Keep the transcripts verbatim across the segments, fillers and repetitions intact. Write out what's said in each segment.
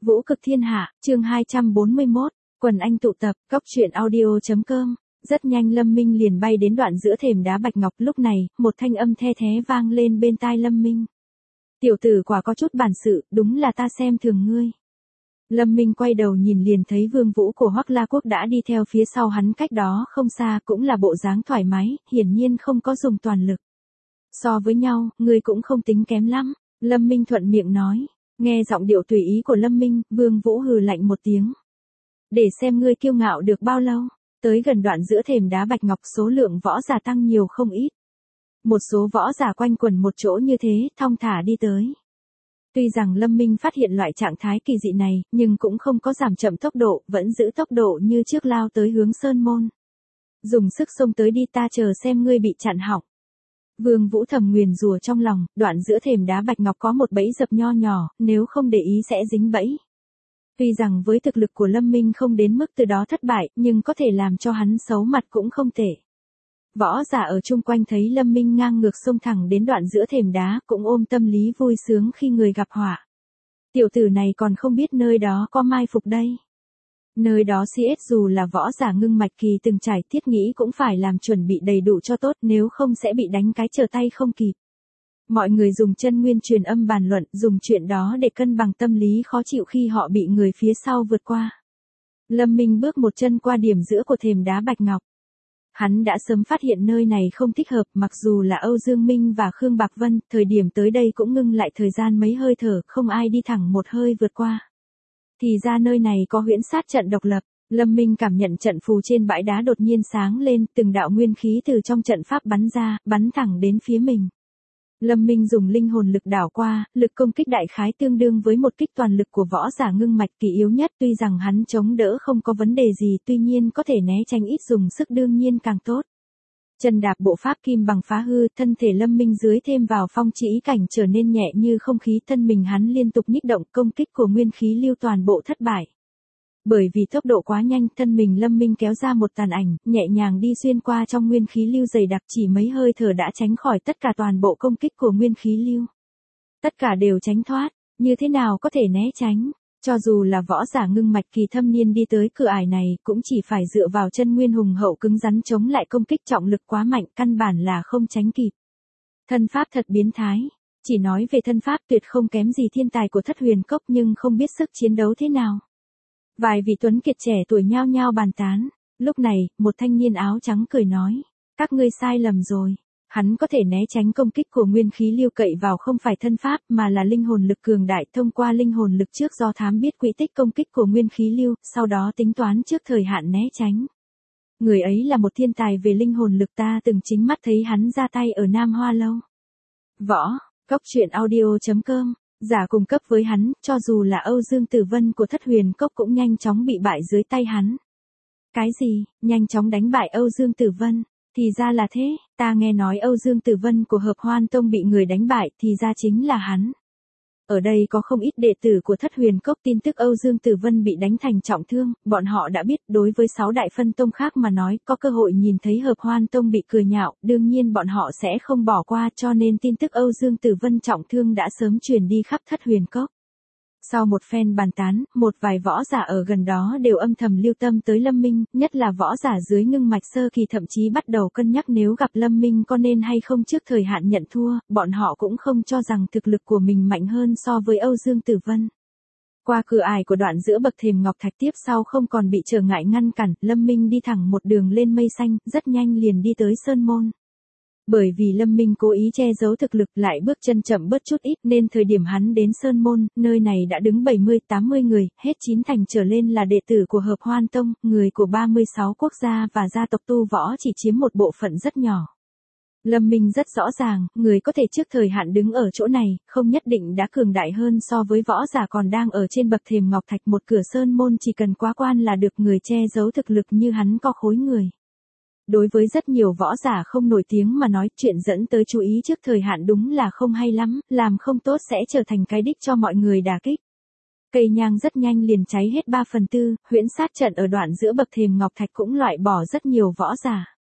Vũ cực thiên hạ, chương hai trăm bốn mươi mốt, quần anh tụ tập, cóc truyện audio chấm com. Rất nhanh Lâm Minh liền bay đến đoạn giữa thềm đá bạch ngọc, lúc này, một thanh âm the thé vang lên bên tai Lâm Minh. Tiểu tử quả có chút bản sự, đúng là ta xem thường ngươi. Lâm Minh quay đầu nhìn liền thấy Vương Vũ của Hoắc La Quốc đã đi theo phía sau hắn cách đó không xa, cũng là bộ dáng thoải mái, hiển nhiên không có dùng toàn lực. So với nhau, ngươi cũng không tính kém lắm, Lâm Minh thuận miệng nói. Nghe giọng điệu tùy ý của Lâm Minh, Vương Vũ hừ lạnh một tiếng. Để xem ngươi kiêu ngạo được bao lâu. Tới gần đoạn giữa thềm đá bạch ngọc, số lượng võ giả tăng nhiều không ít. Một số võ giả quanh quần một chỗ như thế, thong thả đi tới. Tuy rằng Lâm Minh phát hiện loại trạng thái kỳ dị này, nhưng cũng không có giảm chậm tốc độ, vẫn giữ tốc độ như trước lao tới hướng sơn môn. Dùng sức xông tới đi, ta chờ xem ngươi bị chặn họng. Vương Vũ thầm nguyền rủa trong lòng, đoạn giữa thềm đá bạch ngọc có một bẫy dập nho nhỏ, nếu không để ý sẽ dính bẫy. Tuy rằng với thực lực của Lâm Minh không đến mức từ đó thất bại, nhưng có thể làm cho hắn xấu mặt cũng không tệ. Võ giả ở chung quanh thấy Lâm Minh ngang ngược xông thẳng đến đoạn giữa thềm đá, cũng ôm tâm lý vui sướng khi người gặp họa. Tiểu tử này còn không biết nơi đó có mai phục đây. Nơi đó xê ét dù là võ giả ngưng mạch kỳ từng trải, thiết nghĩ cũng phải làm chuẩn bị đầy đủ cho tốt, nếu không sẽ bị đánh cái trở tay không kịp. Mọi người dùng chân nguyên truyền âm bàn luận, dùng chuyện đó để cân bằng tâm lý khó chịu khi họ bị người phía sau vượt qua. Lâm Minh bước một chân qua điểm giữa của thềm đá bạch ngọc. Hắn đã sớm phát hiện nơi này không thích hợp, mặc dù là Âu Dương Minh và Khương Bạc Vân, thời điểm tới đây cũng ngưng lại thời gian mấy hơi thở, không ai đi thẳng một hơi vượt qua. Thì ra nơi này có huyễn sát trận độc lập. Lâm Minh cảm nhận trận phù trên bãi đá đột nhiên sáng lên, từng đạo nguyên khí từ trong trận pháp bắn ra, bắn thẳng đến phía mình. Lâm Minh dùng linh hồn lực đảo qua, lực công kích đại khái tương đương với một kích toàn lực của võ giả ngưng mạch kỳ yếu nhất, tuy rằng hắn chống đỡ không có vấn đề gì, tuy nhiên có thể né tránh ít dùng sức đương nhiên càng tốt. Chân đạp bộ pháp kim bằng phá hư, thân thể Lâm Minh dưới thêm vào phong chỉ cảnh trở nên nhẹ như không khí, thân mình hắn liên tục nhích động, công kích của nguyên khí lưu toàn bộ thất bại. Bởi vì tốc độ quá nhanh, thân mình Lâm Minh kéo ra một tàn ảnh, nhẹ nhàng đi xuyên qua trong nguyên khí lưu dày đặc, chỉ mấy hơi thở đã tránh khỏi tất cả toàn bộ công kích của nguyên khí lưu. Tất cả đều tránh thoát, như thế nào có thể né tránh, cho dù là võ giả ngưng mạch kỳ thâm niên đi tới cửa ải này, cũng chỉ phải dựa vào chân nguyên hùng hậu cứng rắn chống lại công kích trọng lực quá mạnh, căn bản là không tránh kịp. Thân pháp thật biến thái, chỉ nói về thân pháp tuyệt không kém gì thiên tài của Thất Huyền Cốc, nhưng không biết sức chiến đấu thế nào. Vài vị tuấn kiệt trẻ tuổi nhao nhao bàn tán. Lúc này, một thanh niên áo trắng cười nói. Các ngươi sai lầm rồi. Hắn có thể né tránh công kích của nguyên khí lưu cậy vào không phải thân pháp mà là linh hồn lực cường đại, thông qua linh hồn lực trước do thám biết quỹ tích công kích của nguyên khí lưu, sau đó tính toán trước thời hạn né tránh. Người ấy là một thiên tài về linh hồn lực, ta từng chính mắt thấy hắn ra tay ở Nam Hoa Lâu. Võ, cóc truyện audio chấm com. Giả cùng cấp với hắn, cho dù là Âu Dương Tử Vân của Thất Huyền Cốc cũng nhanh chóng bị bại dưới tay hắn. Cái gì, nhanh chóng đánh bại Âu Dương Tử Vân? Thì ra là thế, ta nghe nói Âu Dương Tử Vân của Hợp Hoan Tông bị người đánh bại, thì ra chính là hắn. Ở đây có không ít đệ tử của Thất Huyền Cốc tin tức Âu Dương Tử Vân bị đánh thành trọng thương, bọn họ đã biết, đối với sáu đại phân tông khác mà nói, có cơ hội nhìn thấy Hợp Hoan Tông bị cười nhạo, đương nhiên bọn họ sẽ không bỏ qua, cho nên tin tức Âu Dương Tử Vân trọng thương đã sớm truyền đi khắp Thất Huyền Cốc. Sau một phen bàn tán, một vài võ giả ở gần đó đều âm thầm lưu tâm tới Lâm Minh, nhất là võ giả dưới ngưng mạch sơ kỳ thậm chí bắt đầu cân nhắc nếu gặp Lâm Minh có nên hay không trước thời hạn nhận thua, bọn họ cũng không cho rằng thực lực của mình mạnh hơn so với Âu Dương Tử Vân. Qua cửa ải của đoạn giữa bậc thềm ngọc thạch tiếp sau không còn bị trở ngại ngăn cản, Lâm Minh đi thẳng một đường lên mây xanh, rất nhanh liền đi tới sơn môn. Bởi vì Lâm Minh cố ý che giấu thực lực lại bước chân chậm bớt chút ít nên thời điểm hắn đến Sơn Môn, nơi này đã đứng bảy mươi tám mươi người, hết chín thành trở lên là đệ tử của Hợp Hoan Tông, người của ba mươi sáu quốc gia và gia tộc tu võ chỉ chiếm một bộ phận rất nhỏ. Lâm Minh rất rõ ràng, người có thể trước thời hạn đứng ở chỗ này, không nhất định đã cường đại hơn so với võ giả còn đang ở trên bậc thềm ngọc thạch, một cửa Sơn Môn chỉ cần quá quan là được, người che giấu thực lực như hắn có khối người. Đối với rất nhiều võ giả không nổi tiếng mà nói, chuyện dẫn tới chú ý trước thời hạn đúng là không hay lắm, làm không tốt sẽ trở thành cái đích cho mọi người đả kích. Cây nhang rất nhanh liền cháy hết ba phần tư, huyễn sát trận ở đoạn giữa bậc thềm ngọc thạch cũng loại bỏ rất nhiều võ giả.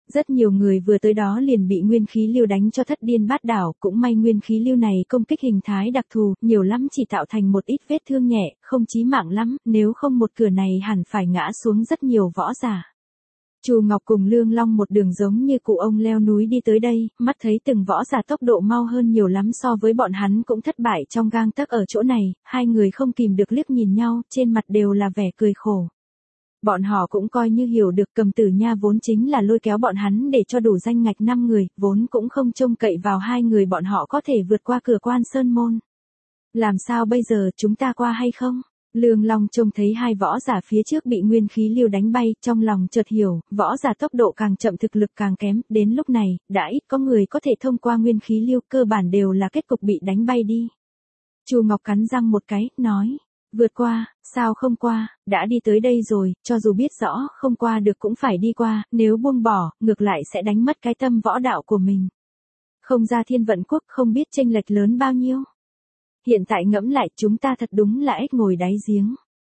Rất nhiều người vừa tới đó liền bị nguyên khí lưu đánh cho thất điên bát đảo, cũng may nguyên khí lưu này công kích hình thái đặc thù, nhiều lắm chỉ tạo thành một ít vết thương nhẹ, không chí mạng lắm, nếu không một cửa này hẳn phải ngã xuống rất nhiều võ giả. Chu Ngọc cùng Lương Long một đường giống như cụ ông leo núi đi tới đây, mắt thấy từng võ giả tốc độ mau hơn nhiều lắm so với bọn hắn cũng thất bại trong gang tấc ở chỗ này, hai người không kìm được liếc nhìn nhau, trên mặt đều là vẻ cười khổ. Bọn họ cũng coi như hiểu được Cầm Tử Nha vốn chính là lôi kéo bọn hắn để cho đủ danh ngạch năm người, vốn cũng không trông cậy vào hai người bọn họ có thể vượt qua cửa quan sơn môn. Làm sao bây giờ, chúng ta qua hay không? Lương Long trông thấy hai võ giả phía trước bị nguyên khí lưu đánh bay, trong lòng chợt hiểu, võ giả tốc độ càng chậm thực lực càng kém, đến lúc này, đã ít có người có thể thông qua nguyên khí lưu, cơ bản đều là kết cục bị đánh bay đi. Chu Ngọc cắn răng một cái, nói, vượt qua, sao không qua, đã đi tới đây rồi, cho dù biết rõ không qua được cũng phải đi qua, nếu buông bỏ, ngược lại sẽ đánh mất cái tâm võ đạo của mình. Không ra Thiên Vận Quốc không biết chênh lệch lớn bao nhiêu. Hiện tại ngẫm lại chúng ta thật đúng là ếch ngồi đáy giếng.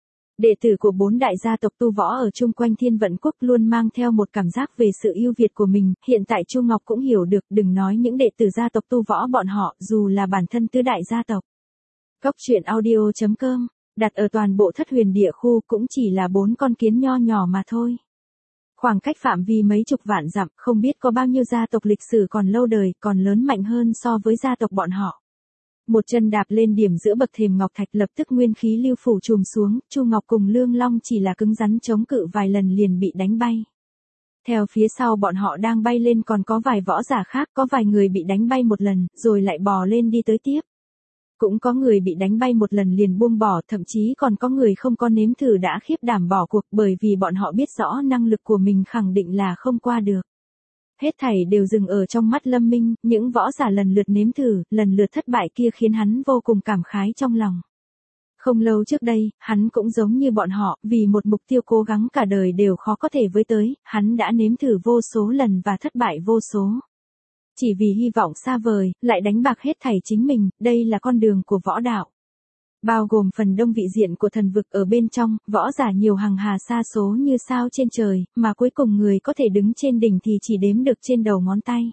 Đệ tử của bốn đại gia tộc tu võ ở chung quanh Thiên Vận Quốc luôn mang theo một cảm giác về sự ưu việt của mình, hiện tại Chu Ngọc cũng hiểu được, đừng nói những đệ tử gia tộc tu võ bọn họ, dù là bản thân tứ đại gia tộc. Cốc truyện audio chấm com, đặt ở toàn bộ thất huyền địa khu cũng chỉ là bốn con kiến nho nhỏ mà thôi. Khoảng cách phạm vi mấy chục vạn dặm, không biết có bao nhiêu gia tộc lịch sử còn lâu đời, còn lớn mạnh hơn so với gia tộc bọn họ. Một chân đạp lên điểm giữa bậc thềm ngọc thạch, lập tức nguyên khí lưu phủ trùm xuống, Chu Ngọc cùng Lương Long chỉ là cứng rắn chống cự vài lần liền bị đánh bay. Theo phía sau bọn họ đang bay lên còn có vài võ giả khác, có vài người bị đánh bay một lần, rồi lại bò lên đi tới tiếp. Cũng có người bị đánh bay một lần liền buông bỏ, thậm chí còn có người không có nếm thử đã khiếp đảm bỏ cuộc, bởi vì bọn họ biết rõ năng lực của mình khẳng định là không qua được. Hết thảy đều dừng ở trong mắt Lâm Minh, những võ giả lần lượt nếm thử, lần lượt thất bại kia khiến hắn vô cùng cảm khái trong lòng. Không lâu trước đây, hắn cũng giống như bọn họ, vì một mục tiêu cố gắng cả đời đều khó có thể với tới, hắn đã nếm thử vô số lần và thất bại vô số. Chỉ vì hy vọng xa vời, lại đánh bạc hết thảy chính mình, đây là con đường của võ đạo. Bao gồm phần đông vị diện của thần vực ở bên trong, võ giả nhiều hằng hà sa số như sao trên trời, mà cuối cùng người có thể đứng trên đỉnh thì chỉ đếm được trên đầu ngón tay.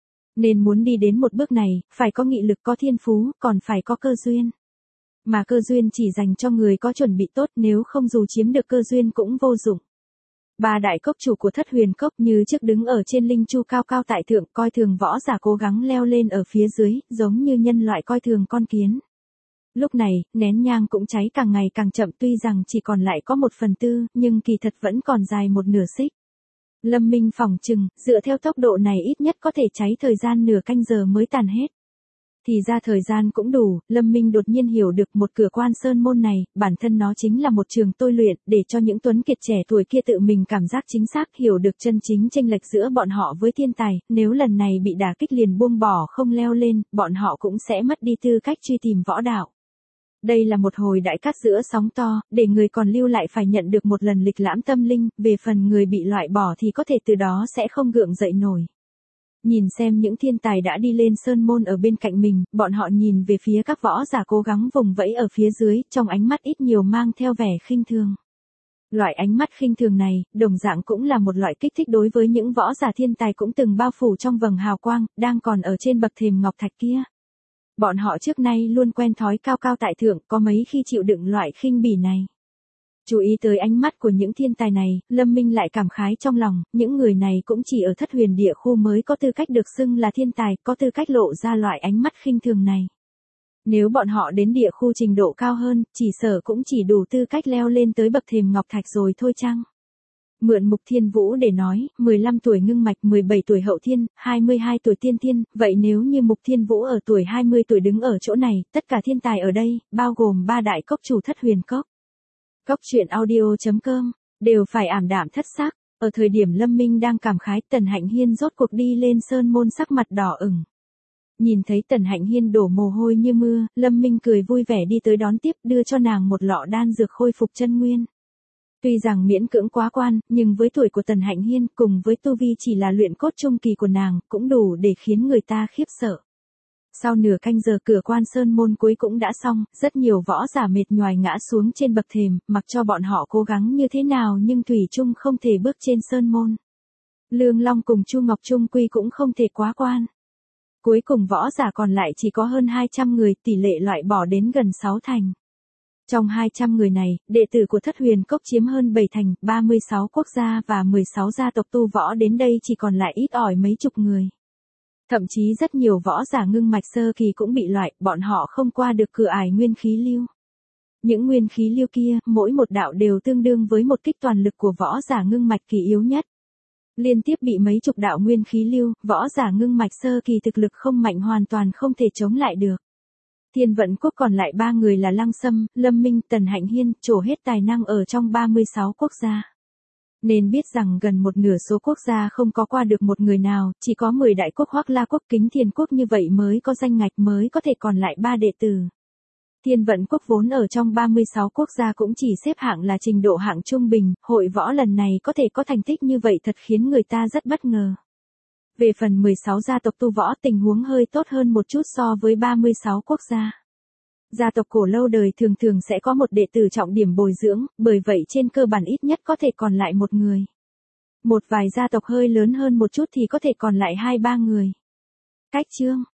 Nên muốn đi đến một bước này, phải có nghị lực, có thiên phú, còn phải có cơ duyên. Mà cơ duyên chỉ dành cho người có chuẩn bị tốt, nếu không dù chiếm được cơ duyên cũng vô dụng. Ba đại cốc chủ của thất huyền cốc như trước đứng ở trên linh chu cao cao tại thượng, coi thường võ giả cố gắng leo lên ở phía dưới, giống như nhân loại coi thường con kiến. Lúc này, nén nhang cũng cháy càng ngày càng chậm, tuy rằng chỉ còn lại có một phần tư, nhưng kỳ thật vẫn còn dài một nửa xích. Lâm Minh phỏng chừng, dựa theo tốc độ này ít nhất có thể cháy thời gian nửa canh giờ mới tàn hết. Thì ra thời gian cũng đủ, Lâm Minh đột nhiên hiểu được một cửa quan sơn môn này, bản thân nó chính là một trường tôi luyện, để cho những tuấn kiệt trẻ tuổi kia tự mình cảm giác chính xác hiểu được chân chính chênh lệch giữa bọn họ với thiên tài, nếu lần này bị đả kích liền buông bỏ không leo lên, bọn họ cũng sẽ mất đi tư cách truy tìm võ đạo. Đây là một hồi đại cát giữa sóng to, để người còn lưu lại phải nhận được một lần lịch lãm tâm linh, về phần người bị loại bỏ thì có thể từ đó sẽ không gượng dậy nổi. Nhìn xem những thiên tài đã đi lên sơn môn ở bên cạnh mình, bọn họ nhìn về phía các võ giả cố gắng vùng vẫy ở phía dưới, trong ánh mắt ít nhiều mang theo vẻ khinh thường. Loại ánh mắt khinh thường này, đồng dạng cũng là một loại kích thích đối với những võ giả thiên tài cũng từng bao phủ trong vầng hào quang, đang còn ở trên bậc thềm ngọc thạch kia. Bọn họ trước nay luôn quen thói cao cao tại thượng, có mấy khi chịu đựng loại khinh bỉ này. Chú ý tới ánh mắt của những thiên tài này, Lâm Minh lại cảm khái trong lòng, những người này cũng chỉ ở thất huyền địa khu mới có tư cách được xưng là thiên tài, có tư cách lộ ra loại ánh mắt khinh thường này. Nếu bọn họ đến địa khu trình độ cao hơn, chỉ sợ cũng chỉ đủ tư cách leo lên tới bậc thềm ngọc thạch rồi thôi chăng? Mượn Mục Thiên Vũ để nói, mười lăm tuổi ngưng mạch, mười bảy tuổi hậu thiên, hai mươi hai tuổi tiên thiên, vậy nếu như Mục Thiên Vũ ở tuổi hai mươi tuổi đứng ở chỗ này, tất cả thiên tài ở đây, bao gồm ba đại cốc chủ thất huyền cốc. Cốc truyện audio chấm com, đều phải ảm đạm thất sắc, ở thời điểm Lâm Minh đang cảm khái, Tần Hạnh Hiên rốt cuộc đi lên sơn môn sắc mặt đỏ ửng. Nhìn thấy Tần Hạnh Hiên đổ mồ hôi như mưa, Lâm Minh cười vui vẻ đi tới đón tiếp, đưa cho nàng một lọ đan dược khôi phục chân nguyên. Tuy rằng miễn cưỡng quá quan, nhưng với tuổi của Tần Hạnh Hiên cùng với tu vi chỉ là luyện cốt trung kỳ của nàng, cũng đủ để khiến người ta khiếp sợ. Sau nửa canh giờ cửa quan sơn môn cuối cũng đã xong, rất nhiều võ giả mệt nhoài ngã xuống trên bậc thềm, mặc cho bọn họ cố gắng như thế nào nhưng thủy chung không thể bước trên sơn môn. Lương Long cùng Chu Ngọc Trung quy cũng không thể quá quan. Cuối cùng võ giả còn lại chỉ có hơn hai trăm người, tỷ lệ loại bỏ đến gần sáu thành. Trong hai trăm người này, đệ tử của Thất Huyền Cốc chiếm hơn bảy thành, ba mươi sáu quốc gia và mười sáu gia tộc tu võ đến đây chỉ còn lại ít ỏi mấy chục người. Thậm chí rất nhiều võ giả ngưng mạch sơ kỳ cũng bị loại, bọn họ không qua được cửa ải nguyên khí lưu. Những nguyên khí lưu kia, mỗi một đạo đều tương đương với một kích toàn lực của võ giả ngưng mạch kỳ yếu nhất. Liên tiếp bị mấy chục đạo nguyên khí lưu, võ giả ngưng mạch sơ kỳ thực lực không mạnh hoàn toàn không thể chống lại được. Thiên Vận Quốc còn lại ba người là Lăng Sâm, Lâm Minh, Tần Hạnh Hiên, trổ hết tài năng ở trong ba mươi sáu quốc gia. Nên biết rằng gần một nửa số quốc gia không có qua được một người nào, chỉ có mười đại quốc hoặc La Quốc Kính Thiên Quốc như vậy mới có danh ngạch mới có thể còn lại ba đệ tử. Thiên Vận Quốc vốn ở trong ba mươi sáu quốc gia cũng chỉ xếp hạng là trình độ hạng trung bình, hội võ lần này có thể có thành tích như vậy thật khiến người ta rất bất ngờ. Về phần mười sáu gia tộc tu võ tình huống hơi tốt hơn một chút so với ba mươi sáu quốc gia. Gia tộc cổ lâu đời thường thường sẽ có một đệ tử trọng điểm bồi dưỡng, bởi vậy trên cơ bản ít nhất có thể còn lại một người. Một vài gia tộc hơi lớn hơn một chút thì có thể còn lại hai ba người. Cách chương